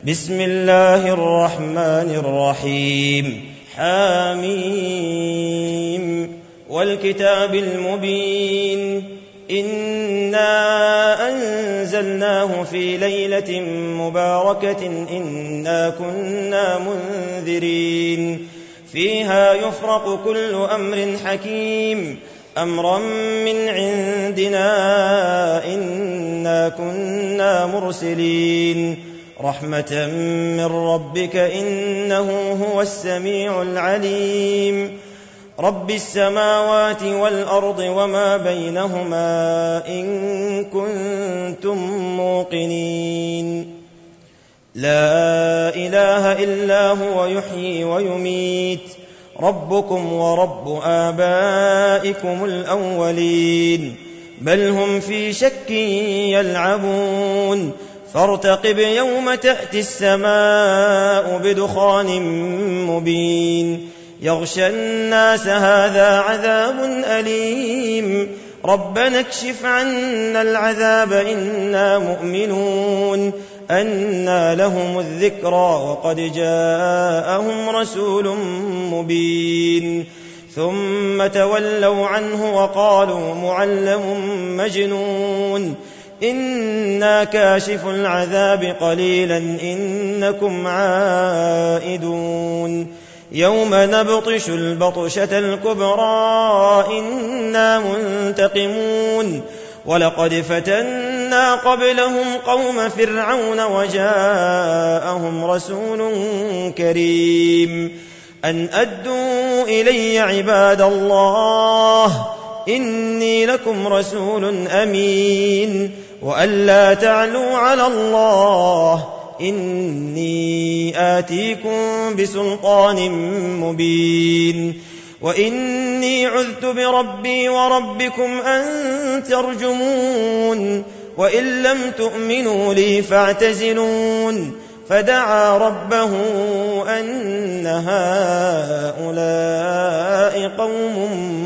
بسم الله الرحمن الرحيم. حميم والكتاب المبين. إنا أنزلناه في ليلة مباركة إنا كنا منذرين فيها يفرق كل أمر حكيم أمرا من عندنا إنا كنا مرسلين رحمة من ربك إنه هو السميع العليم رب السماوات والأرض وما بينهما إن كنتم موقنين. لا إله إلا هو يحيي ويميت ربكم ورب آبائكم الأولين بل هم في شك يلعبون فارتقب يوم تأتي السماء بدخان مبين يغشى الناس هذا عذاب أليم ربنا اكشف عنا العذاب إنا مؤمنون أنى لهم الذكرى وقد جاءهم رسول مبين ثم تولوا عنه وقالوا معلم مجنون إنا كاشف العذاب قليلا إنكم عائدون يوم نبطش البطشة الكبرى إنا منتقمون ولقد فتنا قبلهم قوم فرعون وجاءهم رسول كريم أن أدوا إلي عباد الله إني لكم رسول أمين وأن لا تعلوا على الله إني آتيكم بسلطان مبين وإني عذت بربي وربكم أن ترجمون وإن لم تؤمنوا لي فاعتزلون فدعا ربه أن هؤلاء قوم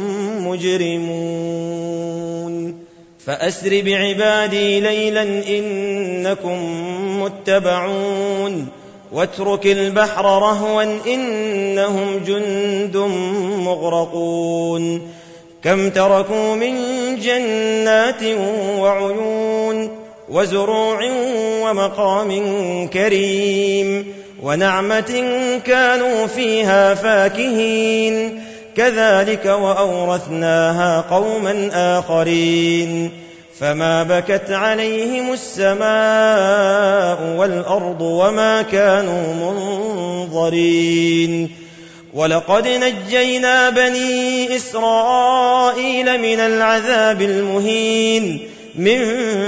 مجرمون فأسر بعبادي ليلا إنكم متبعون واترك البحر رهوا إنهم جند مغرقون كم تركوا من جنات وعيون وزروع ومقام كريم ونعمة كانوا فيها فاكهين كذلك وأورثناها قوما آخرين فما بكت عليهم السماء والأرض وما كانوا منظرين ولقد نجينا بني إسرائيل من العذاب المهين من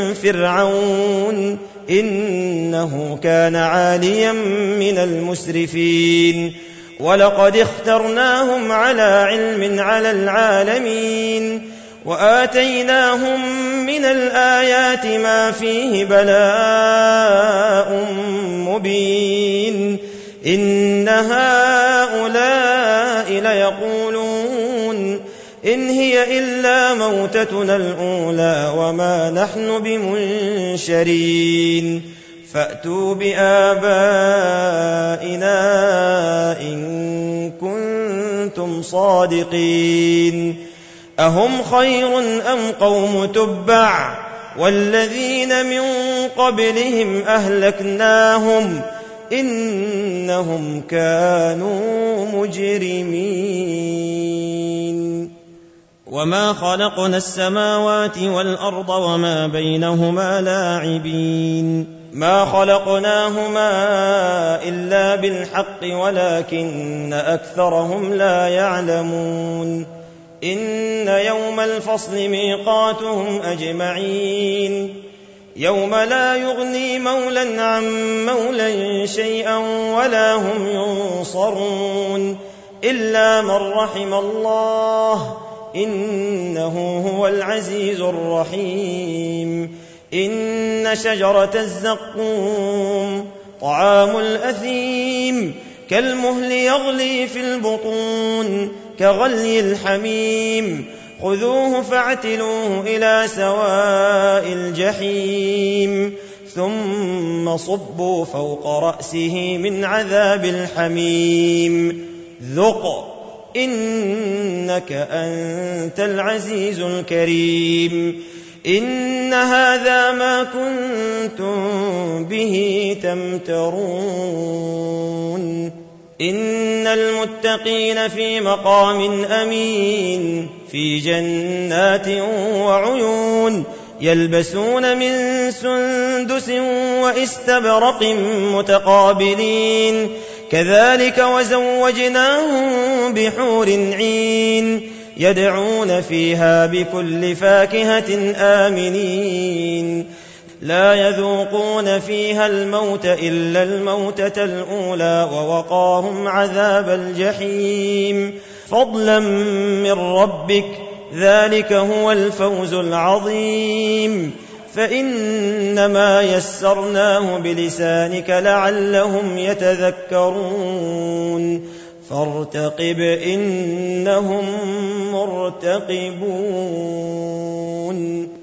فرعون إنه كان عاليا من المسرفين ولقد اخترناهم على علم على العالمين وآتيناهم من الآيات ما فيه بلاء مبين إن هؤلاء ليقولون إن هي إلا موتتنا الأولى وما نحن بمنشرين فأتوا بآبائنا إن كنتم صادقين أهم خير أم قوم تبع والذين من قبلهم أهلكناهم إنهم كانوا مجرمين وما خلقنا السماوات والأرض وما بينهما لاعبين ما خلقناهما إلا بالحق ولكن أكثرهم لا يعلمون إن يوم الفصل ميقاتهم أجمعين يوم لا يغني مولى عن مولى شيئا ولا هم ينصرون إلا من رحم الله إنه هو العزيز الرحيم إن شجرة الزقوم طعام الأثيم كالمهل يغلي في البطون كغلي الحميم خذوه فاعتلوه إلى سواء الجحيم ثم صبوا فوق رأسه من عذاب الحميم ذق إنك أنت العزيز الكريم إن هذا ما كنتم به تمترون إن المتقين في مقام أمين في جنات وعيون يلبسون من سندس واستبرق متقابلين كذلك وزوجناهم بحور عين يدعون فيها بكل فاكهة آمنين لا يذوقون فيها الموت إلا الموتة الأولى ووقاهم عذاب الجحيم فضلا من ربك ذلك هو الفوز العظيم فإنما يسرناه بلسانك لعلهم يتذكرون فارتقب إنهم مرتقبون